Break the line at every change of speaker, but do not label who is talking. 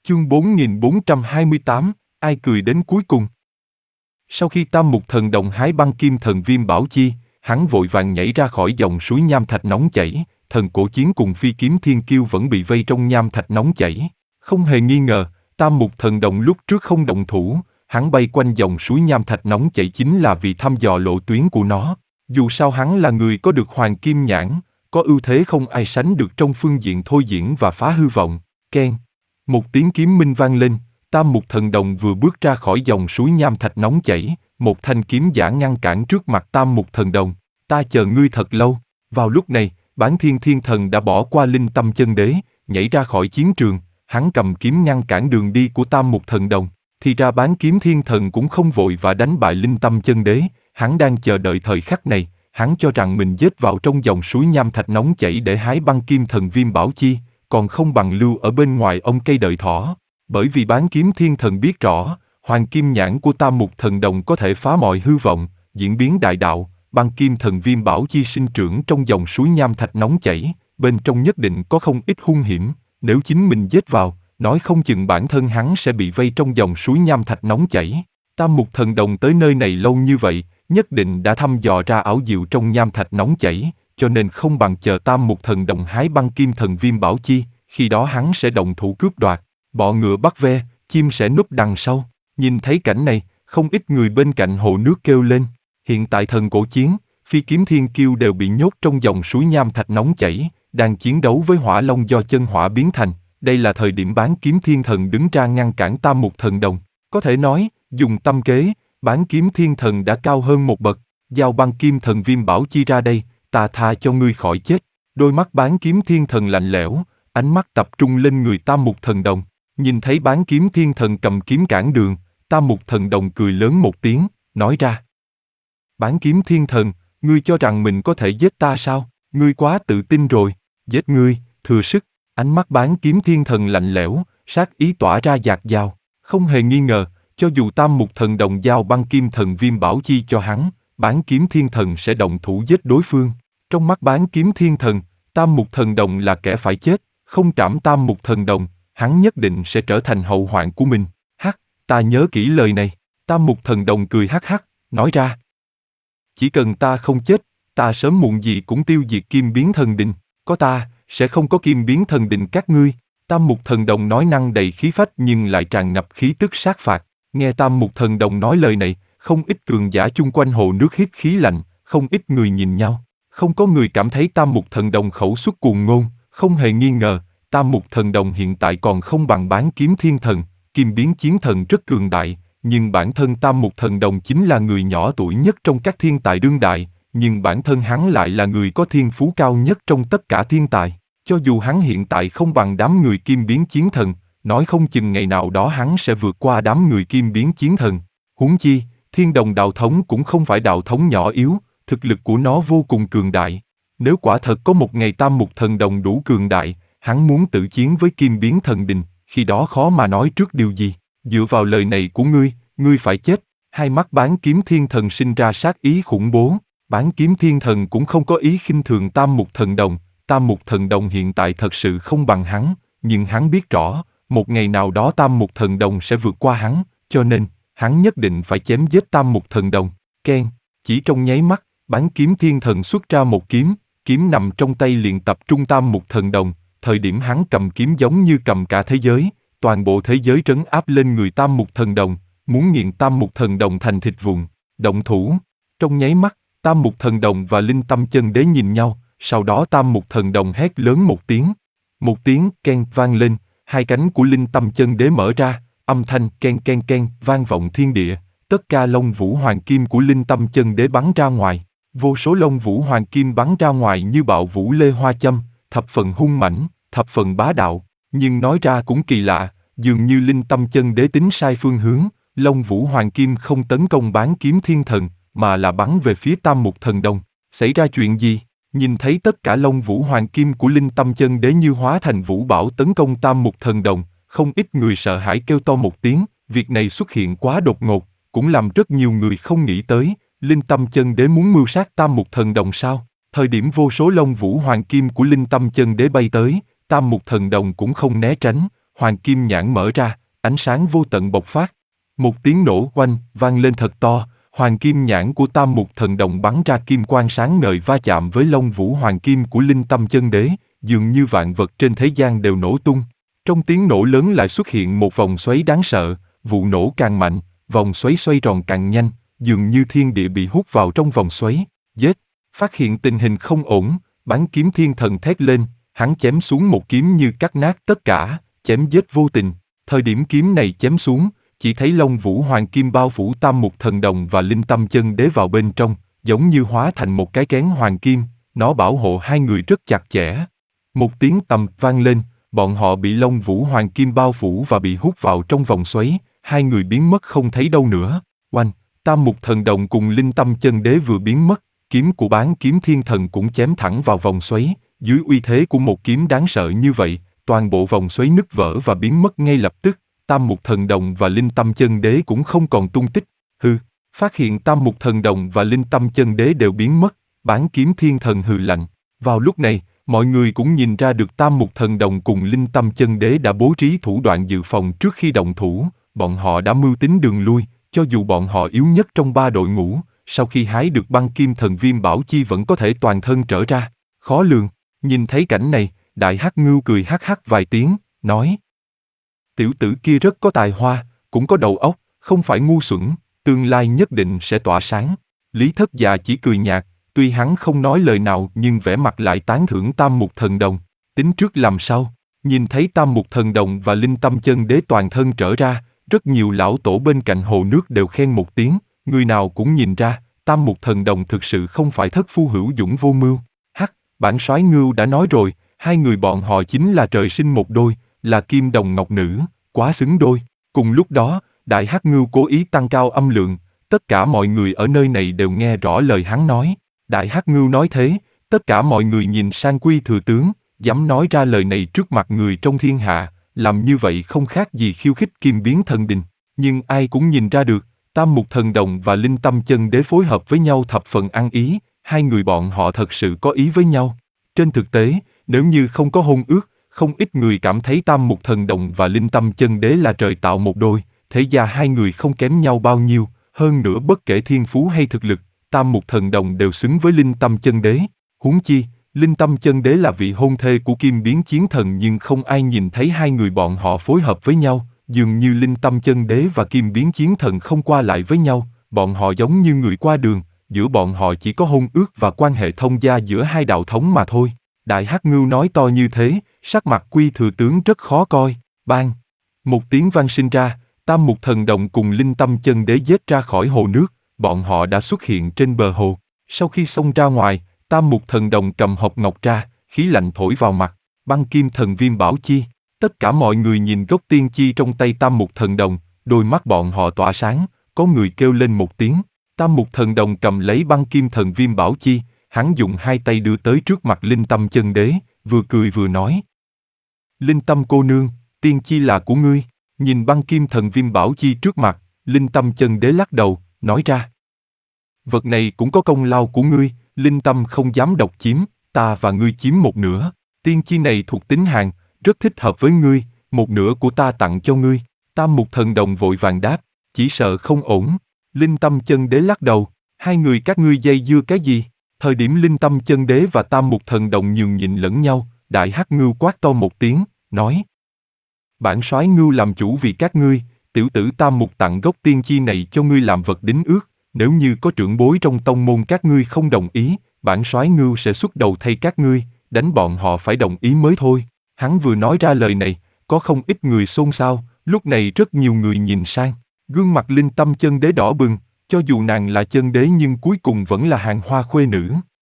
Chương 4428, ai cười đến cuối cùng. Sau khi Tam Mục Thần Đồng hái băng kim thần viêm bảo chi, hắn vội vàng nhảy ra khỏi dòng suối nham thạch nóng chảy, Thần Cổ Chiến cùng Phi Kiếm Thiên Kiêu vẫn bị vây trong nham thạch nóng chảy. Không hề nghi ngờ, Tam Mục Thần Đồng lúc trước không động thủ, hắn bay quanh dòng suối nham thạch nóng chảy chính là vì thăm dò lộ tuyến của nó. Dù sao hắn là người có được Hoàng Kim Nhãn, có ưu thế không ai sánh được trong phương diện thôi diễn và phá hư vọng. Keng. Một tiếng kiếm minh vang lên, Tam Mục Thần Đồng vừa bước ra khỏi dòng suối nham thạch nóng chảy, một thanh kiếm giả ngăn cản trước mặt Tam Mục Thần Đồng. Ta chờ ngươi thật lâu. Vào lúc này, Bán Thiên Thiên Thần đã bỏ qua Linh Tâm Chân Đế, nhảy ra khỏi chiến trường, hắn cầm kiếm ngăn cản đường đi của Tam Mục Thần Đồng. Thì ra Bán Kiếm Thiên Thần cũng không vội và đánh bại Linh Tâm Chân Đế, hắn đang chờ đợi thời khắc này, hắn cho rằng mình giết vào trong dòng suối nham thạch nóng chảy để hái băng kim thần viêm bảo chi, còn không bằng lưu ở bên ngoài ôm cây đợi thỏ. Bởi vì Bán Kiếm Thiên Thần biết rõ, Hoàng Kim Nhãn của Tam Mục Thần Đồng có thể phá mọi hư vọng, diễn biến đại đạo, băng kim thần viêm bảo chi sinh trưởng trong dòng suối nham thạch nóng chảy, bên trong nhất định có không ít hung hiểm, nếu chính mình giết vào, nói không chừng bản thân hắn sẽ bị vây trong dòng suối nham thạch nóng chảy. Tam Mục Thần Đồng tới nơi này lâu như vậy, nhất định đã thăm dò ra ảo diệu trong nham thạch nóng chảy, cho nên không bằng chờ Tam Mục Thần Đồng hái băng kim thần viêm bảo chi, khi đó hắn sẽ động thủ cướp đoạt. Bọ ngựa bắt ve, chim sẻ núp đằng sau. Nhìn thấy cảnh này, không ít người bên cạnh hồ nước kêu lên. Hiện tại Thần Cổ Chiến, Phi Kiếm Thiên Kiêu đều bị nhốt trong dòng suối nham thạch nóng chảy, đang chiến đấu với hỏa long do chân hỏa biến thành. Đây là thời điểm Bán Kiếm Thiên Thần đứng ra ngăn cản Tam Mục Thần Đồng. Có thể nói, dùng tâm kế, Bán Kiếm Thiên Thần đã cao hơn một bậc. Giao băng kim thần viêm bảo chi ra đây, ta tha cho ngươi khỏi chết. Đôi mắt Bán Kiếm Thiên Thần lạnh lẽo, ánh mắt tập trung lên người Tam Mục Thần Đồng. Nhìn thấy Bán Kiếm Thiên Thần cầm kiếm cản đường, Tam Mục Thần Đồng cười lớn một tiếng, nói ra. Bán Kiếm Thiên Thần, ngươi cho rằng mình có thể giết ta sao? Ngươi quá tự tin rồi, giết ngươi, thừa sức. Ánh mắt Bán Kiếm Thiên Thần lạnh lẽo, sát ý tỏa ra dạt dào. Không hề nghi ngờ, cho dù Tam Mục Thần Đồng giao băng kim thần viêm bảo chi cho hắn, Bán Kiếm Thiên Thần sẽ động thủ giết đối phương. Trong mắt Bán Kiếm Thiên Thần, Tam Mục Thần Đồng là kẻ phải chết, không trảm Tam Mục Thần Đồng, hắn nhất định sẽ trở thành hậu hoạn của mình. Hắc, ta nhớ kỹ lời này. Tam Mục Thần Đồng cười hắc hắc, nói ra. Chỉ cần ta không chết, ta sớm muộn gì cũng tiêu diệt Kim Biến Thần Đình. Có ta, sẽ không có Kim Biến Thần Đình các ngươi. Tam Mục Thần Đồng nói năng đầy khí phách nhưng lại tràn ngập khí tức sát phạt. Nghe Tam Mục Thần Đồng nói lời này, không ít cường giả chung quanh hồ nước hít khí lạnh, không ít người nhìn nhau. Không có người cảm thấy Tam Mục Thần Đồng khẩu xuất cuồng ngôn, không hề nghi ngờ. Tam Mục Thần Đồng hiện tại còn không bằng Bán Kiếm Thiên Thần, Kim Biến Chiến Thần rất cường đại, nhưng bản thân Tam Mục Thần Đồng chính là người nhỏ tuổi nhất trong các thiên tài đương đại, nhưng bản thân hắn lại là người có thiên phú cao nhất trong tất cả thiên tài. Cho dù hắn hiện tại không bằng đám người Kim Biến Chiến Thần, nói không chừng ngày nào đó hắn sẽ vượt qua đám người Kim Biến Chiến Thần. Huống chi, Thiên Đồng Đạo Thống cũng không phải đạo thống nhỏ yếu, thực lực của nó vô cùng cường đại. Nếu quả thật có một ngày Tam Mục Thần Đồng đủ cường đại, hắn muốn tự chiến với Kim Biến Thần Đình, khi đó khó mà nói trước điều gì. Dựa vào lời này của ngươi phải chết. Hai mắt Bán Kiếm Thiên Thần sinh ra sát ý khủng bố. Bán Kiếm Thiên Thần cũng không có ý khinh thường Tam Mục Thần Đồng. Tam Mục Thần Đồng hiện tại thật sự không bằng hắn, nhưng hắn biết rõ, một ngày nào đó Tam Mục Thần Đồng sẽ vượt qua hắn, cho nên, hắn nhất định phải chém giết Tam Mục Thần Đồng. Keng, chỉ trong nháy mắt, Bán Kiếm Thiên Thần xuất ra một kiếm, kiếm nằm trong tay liền tập trung Tam Mục Thần Đồng. Thời điểm hắn cầm kiếm giống như cầm cả thế giới, toàn bộ thế giới trấn áp lên người Tam Mục Thần Đồng, muốn nghiền Tam Mục Thần Đồng thành thịt vụn. Động thủ. Trong nháy mắt, Tam Mục Thần Đồng và Linh Tâm Chân Đế nhìn nhau, sau đó Tam Mục Thần Đồng hét lớn một tiếng. Một tiếng keng vang lên, hai cánh của Linh Tâm Chân Đế mở ra, âm thanh keng keng keng vang vọng thiên địa, tất cả lông vũ hoàng kim của Linh Tâm Chân Đế bắn ra ngoài. Vô số lông vũ hoàng kim bắn ra ngoài như bạo vũ lê hoa châm, thập phần hung mãnh, thập phần bá đạo, nhưng nói ra cũng kỳ lạ, dường như Linh Tâm Chân Đế tính sai phương hướng, lông vũ hoàng kim không tấn công Bán Kiếm Thiên Thần, mà là bắn về phía Tam Mục Thần Đồng. Xảy ra chuyện gì? Nhìn thấy tất cả lông vũ hoàng kim của Linh Tâm Chân Đế như hóa thành vũ bão tấn công Tam Mục Thần Đồng, không ít người sợ hãi kêu to một tiếng, việc này xuất hiện quá đột ngột, cũng làm rất nhiều người không nghĩ tới, Linh Tâm Chân Đế muốn mưu sát Tam Mục Thần Đồng sao? Thời điểm vô số lông vũ hoàng kim của Linh Tâm Chân Đế bay tới, Tam Mục Thần Đồng cũng không né tránh, hoàng kim nhãn mở ra, ánh sáng vô tận bộc phát. Một tiếng nổ oanh vang lên thật to, hoàng kim nhãn của Tam Mục Thần Đồng bắn ra kim quang sáng ngời va chạm với lông vũ hoàng kim của Linh Tâm Chân Đế, dường như vạn vật trên thế gian đều nổ tung. Trong tiếng nổ lớn lại xuất hiện một vòng xoáy đáng sợ, vụ nổ càng mạnh, vòng xoáy xoay tròn càng nhanh, dường như thiên địa bị hút vào trong vòng xoáy. Giết! Phát hiện tình hình không ổn, Bán Kiếm Thiên Thần thét lên, hắn chém xuống một kiếm như cắt nát tất cả, chém giết vô tình. Thời điểm kiếm này chém xuống, chỉ thấy lông vũ hoàng kim bao phủ Tam Mục Thần Đồng và Linh Tâm Chân Đế vào bên trong, giống như hóa thành một cái kén hoàng kim, nó bảo hộ hai người rất chặt chẽ. Một tiếng tầm vang lên, bọn họ bị lông vũ hoàng kim bao phủ và bị hút vào trong vòng xoáy, hai người biến mất không thấy đâu nữa. Oanh! Tam Mục Thần Đồng cùng Linh Tâm Chân Đế vừa biến mất, kiếm của Bán Kiếm Thiên Thần cũng chém thẳng vào vòng xoáy. Dưới uy thế của một kiếm đáng sợ như vậy, toàn bộ vòng xoáy nứt vỡ và biến mất ngay lập tức. Tam Mục Thần Đồng và Linh Tâm Chân Đế cũng không còn tung tích. Phát hiện Tam Mục Thần Đồng và Linh Tâm Chân Đế đều biến mất, Bán Kiếm Thiên Thần hừ lạnh. Vào lúc này, mọi người cũng nhìn ra được Tam Mục Thần Đồng cùng Linh Tâm Chân Đế đã bố trí thủ đoạn dự phòng trước khi động thủ, bọn họ đã mưu tính đường lui, cho dù bọn họ yếu nhất trong ba đội ngũ, sau khi hái được băng kim thần viêm bảo chi vẫn có thể toàn thân trở ra. Khó lường. Nhìn thấy cảnh này, Đại Hắc Ngưu cười hắc hắc vài tiếng, nói: tiểu tử kia rất có tài hoa, cũng có đầu óc, không phải ngu xuẩn, tương lai nhất định sẽ tỏa sáng. Lý Thất Dạ chỉ cười nhạt, tuy hắn không nói lời nào nhưng vẻ mặt lại tán thưởng Tam Mục Thần Đồng. Tính trước làm sau, nhìn thấy Tam Mục Thần Đồng và Linh Tâm Chân Đế toàn thân trở ra, rất nhiều lão tổ bên cạnh hồ nước đều khen một tiếng, người nào cũng nhìn ra, Tam Mục Thần Đồng thực sự không phải thất phu hữu dũng vô mưu. Bản soái Ngưu đã nói rồi, hai người bọn họ chính là trời sinh một đôi, là kim đồng ngọc nữ, quá xứng đôi. Cùng lúc đó, Đại Hắc Ngưu cố ý tăng cao âm lượng, tất cả mọi người ở nơi này đều nghe rõ lời hắn nói. Đại Hắc Ngưu nói thế, tất cả mọi người nhìn sang Quy Thừa Tướng, dám nói ra lời này trước mặt người trong thiên hạ, làm như vậy không khác gì khiêu khích Kim Biến Thần Đình. Nhưng ai cũng nhìn ra được, Tam Mục Thần Đồng và Linh Tâm Chân Đế phối hợp với nhau thập phần ăn ý, hai người bọn họ thật sự có ý với nhau. Trên thực tế, nếu như không có hôn ước, không ít người cảm thấy Tam Mục Thần Đồng và Linh Tâm Chân Đế là trời tạo một đôi, thế ra hai người không kém nhau bao nhiêu, hơn nữa bất kể thiên phú hay thực lực, Tam Mục Thần Đồng đều xứng với Linh Tâm Chân Đế. Huống chi, Linh Tâm Chân Đế là vị hôn thê của Kim Biến Chiến Thần nhưng không ai nhìn thấy hai người bọn họ phối hợp với nhau, dường như Linh Tâm Chân Đế và Kim Biến Chiến Thần không qua lại với nhau, bọn họ giống như người qua đường, giữa bọn họ chỉ có hôn ước và quan hệ thông gia giữa hai đạo thống mà thôi. Đại Hắc Ngưu nói to như thế, sắc mặt Quy Thừa Tướng rất khó coi. Bang! Một tiếng vang sinh ra, Tam Mục Thần Đồng cùng Linh Tâm Chân Đế giết ra khỏi hồ nước, bọn họ đã xuất hiện trên bờ hồ. Sau khi xông ra ngoài, Tam Mục Thần Đồng cầm hộp ngọc ra, khí lạnh thổi vào mặt, băng kim thần viêm bảo chi. Tất cả mọi người nhìn gốc tiên chi trong tay Tam Mục Thần Đồng, đôi mắt bọn họ tỏa sáng, có người kêu lên một tiếng. Tam Mục Thần Đồng cầm lấy băng kim thần viêm bảo chi, hắn dùng hai tay đưa tới trước mặt Linh Tâm Chân Đế, vừa cười vừa nói: Linh Tâm cô nương, tiên chi là của ngươi. Nhìn băng kim thần viêm bảo chi trước mặt, Linh Tâm Chân Đế lắc đầu, nói ra: vật này cũng có công lao của ngươi, Linh Tâm không dám độc chiếm, ta và ngươi chiếm một nửa. Tiên chi này thuộc tính hàn, rất thích hợp với ngươi, một nửa của ta tặng cho ngươi. Tam Mục Thần Đồng vội vàng đáp, chỉ sợ không ổn. Linh Tâm Chân Đế lắc đầu, hai người các ngươi dây dưa cái gì? Thời điểm Linh Tâm Chân Đế và Tam Mục Thần Đồng nhường nhịn lẫn nhau, Đại Hắc Ngưu quát to một tiếng, nói: bản soái Ngưu làm chủ vì các ngươi, tiểu tử Tam Mục tặng gốc tiên chi này cho ngươi làm vật đính ước, nếu như có trưởng bối trong tông môn các ngươi không đồng ý, bản soái Ngưu sẽ xuất đầu thay các ngươi, đánh bọn họ phải đồng ý mới thôi. Hắn vừa nói ra lời này, có không ít người xôn xao, lúc này rất nhiều người nhìn sang. Gương mặt Linh Tâm Chân Đế đỏ bừng, cho dù nàng là chân đế nhưng cuối cùng vẫn là hàng hoa khuê nữ.